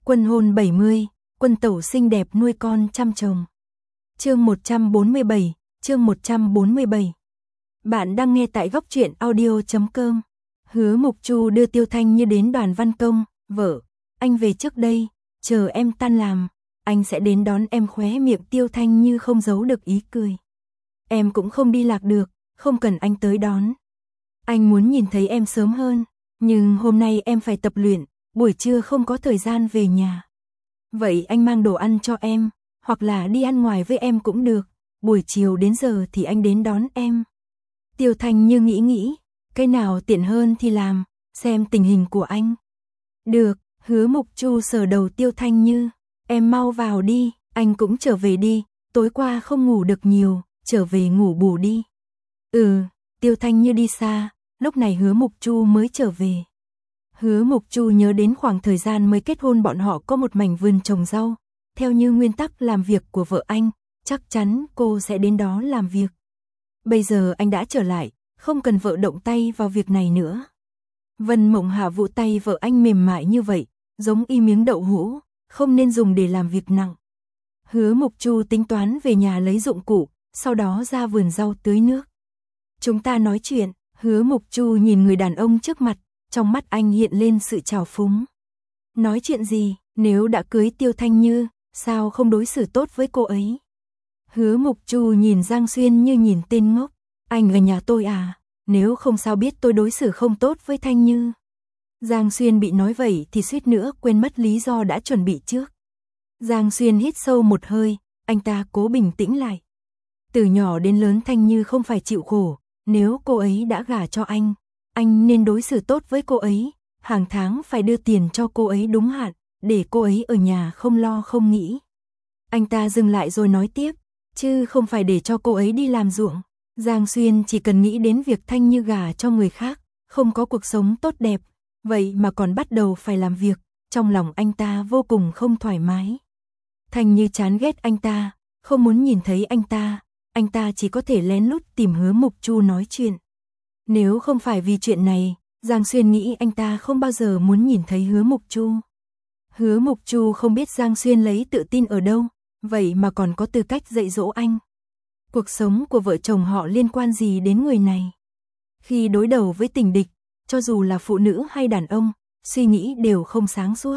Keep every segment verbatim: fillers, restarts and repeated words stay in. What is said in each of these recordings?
Quân hôn bảy mươi, quân tẩu xinh đẹp nuôi con trăm chồng. Chương một trăm bốn mươi bảy, chương một trăm bốn mươi bảy. Bạn đang nghe tại góc truyện audio chấm com. Hứa Mục Chu đưa Tiêu Thanh Như đến Đoàn Văn Công, "Vợ, anh về trước đây, chờ em tan làm, anh sẽ đến đón em." Khóe miệng Tiêu Thanh Như không giấu được ý cười. "Em cũng không đi lạc được, không cần anh tới đón. Anh muốn nhìn thấy em sớm hơn, nhưng hôm nay em phải tập luyện, buổi trưa không có thời gian về nhà. Vậy anh mang đồ ăn cho em, hoặc là đi ăn ngoài với em cũng được, buổi chiều đến giờ thì anh đến đón em." Tiêu Thanh Như nghĩ nghĩ, cái nào tiện hơn thì làm, xem tình hình của anh. "Được." Hứa Mục Chu sờ đầu Tiêu Thanh Như, "Em mau vào đi, anh cũng trở về đi, tối qua không ngủ được nhiều, trở về ngủ bù đi." "Ừ." Tiêu Thanh Như đi xa, lúc này Hứa Mục Chu mới trở về. Hứa Mục Chu nhớ đến khoảng thời gian mới kết hôn bọn họ có một mảnh vườn trồng rau, theo như nguyên tắc làm việc của vợ anh, chắc chắn cô sẽ đến đó làm việc. Bây giờ anh đã trở lại, không cần vợ động tay vào việc này nữa. Vân Mộng Hạ vụ tay vợ anh mềm mại như vậy, giống y miếng đậu hũ, không nên dùng để làm việc nặng. Hứa Mục Chu tính toán về nhà lấy dụng cụ, sau đó ra vườn rau tưới nước. "Chúng ta nói chuyện." Hứa Mục Chu nhìn người đàn ông trước mặt, trong mắt anh hiện lên sự trào phúng. "Nói chuyện gì, nếu đã cưới Tiêu Thanh Như, sao không đối xử tốt với cô ấy?" Hứa Mục Chu nhìn Giang Xuyên như nhìn tên ngốc. "Anh ở nhà tôi à, nếu không sao biết tôi đối xử không tốt với Thanh Như." Giang Xuyên bị nói vậy thì suýt nữa quên mất lý do đã chuẩn bị trước. Giang Xuyên hít sâu một hơi, anh ta cố bình tĩnh lại. Từ nhỏ đến lớn Thanh Như không phải chịu khổ, nếu cô ấy đã gả cho anh, anh nên đối xử tốt với cô ấy, hàng tháng phải đưa tiền cho cô ấy đúng hạn, để cô ấy ở nhà không lo không nghĩ. Anh ta dừng lại rồi nói tiếp, chứ không phải để cho cô ấy đi làm ruộng. Giang Xuyên chỉ cần nghĩ đến việc Thanh Như gả cho người khác, không có cuộc sống tốt đẹp, vậy mà còn bắt đầu phải làm việc, trong lòng anh ta vô cùng không thoải mái. Thanh Như chán ghét anh ta, không muốn nhìn thấy anh ta, anh ta chỉ có thể lén lút tìm Hứa Mục Chu nói chuyện. Nếu không phải vì chuyện này, Giang Xuyên nghĩ anh ta không bao giờ muốn nhìn thấy Hứa Mục Chu. Hứa Mục Chu không biết Giang Xuyên lấy tự tin ở đâu, vậy mà còn có tư cách dạy dỗ anh. Cuộc sống của vợ chồng họ liên quan gì đến người này? Khi đối đầu với tình địch, cho dù là phụ nữ hay đàn ông, suy nghĩ đều không sáng suốt.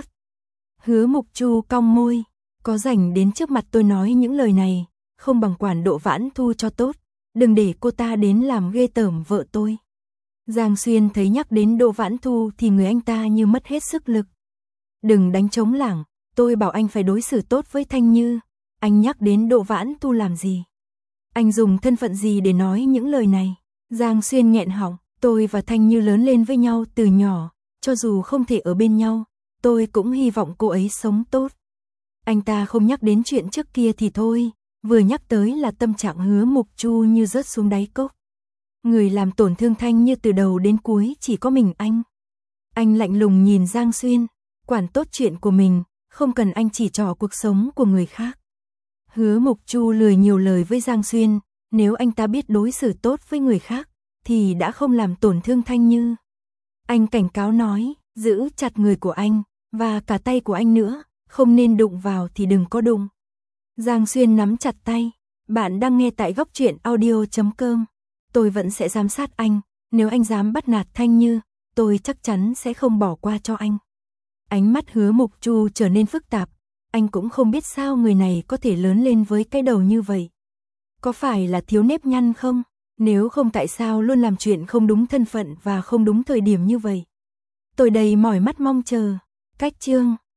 Hứa Mục Chu cong môi, có rảnh đến trước mặt tôi nói những lời này, không bằng quản Độ Vãn Thu cho tốt, đừng để cô ta đến làm ghê tởm vợ tôi. Giang Xuyên thấy nhắc đến Độ Vãn Thu thì người anh ta như mất hết sức lực. Đừng đánh trống lảng, tôi bảo anh phải đối xử tốt với Thanh Như, anh nhắc đến Độ Vãn Thu làm gì? Anh dùng thân phận gì để nói những lời này? Giang Xuyên nghẹn họng, tôi và Thanh Như lớn lên với nhau từ nhỏ, cho dù không thể ở bên nhau, tôi cũng hy vọng cô ấy sống tốt. Anh ta không nhắc đến chuyện trước kia thì thôi, vừa nhắc tới là tâm trạng Hứa Mục Chu như rớt xuống đáy cốc. Người làm tổn thương Thanh Như từ đầu đến cuối chỉ có mình anh. Anh lạnh lùng nhìn Giang Xuyên, quản tốt chuyện của mình, không cần anh chỉ trỏ cuộc sống của người khác. Hứa Mục Chu lười nhiều lời với Giang Xuyên, nếu anh ta biết đối xử tốt với người khác, thì đã không làm tổn thương Thanh Như. Anh cảnh cáo nói, giữ chặt người của anh, và cả tay của anh nữa, không nên đụng vào thì đừng có đụng. Giang Xuyên nắm chặt tay, bạn đang nghe tại góc truyện audio chấm com. Tôi vẫn sẽ giám sát anh, nếu anh dám bắt nạt Thanh Như, tôi chắc chắn sẽ không bỏ qua cho anh. Ánh mắt Hứa Mục Chu trở nên phức tạp, anh cũng không biết sao người này có thể lớn lên với cái đầu như vậy. Có phải là thiếu nếp nhăn không? Nếu không tại sao luôn làm chuyện không đúng thân phận và không đúng thời điểm như vậy? Tôi đầy mỏi mắt mong chờ. Cách chương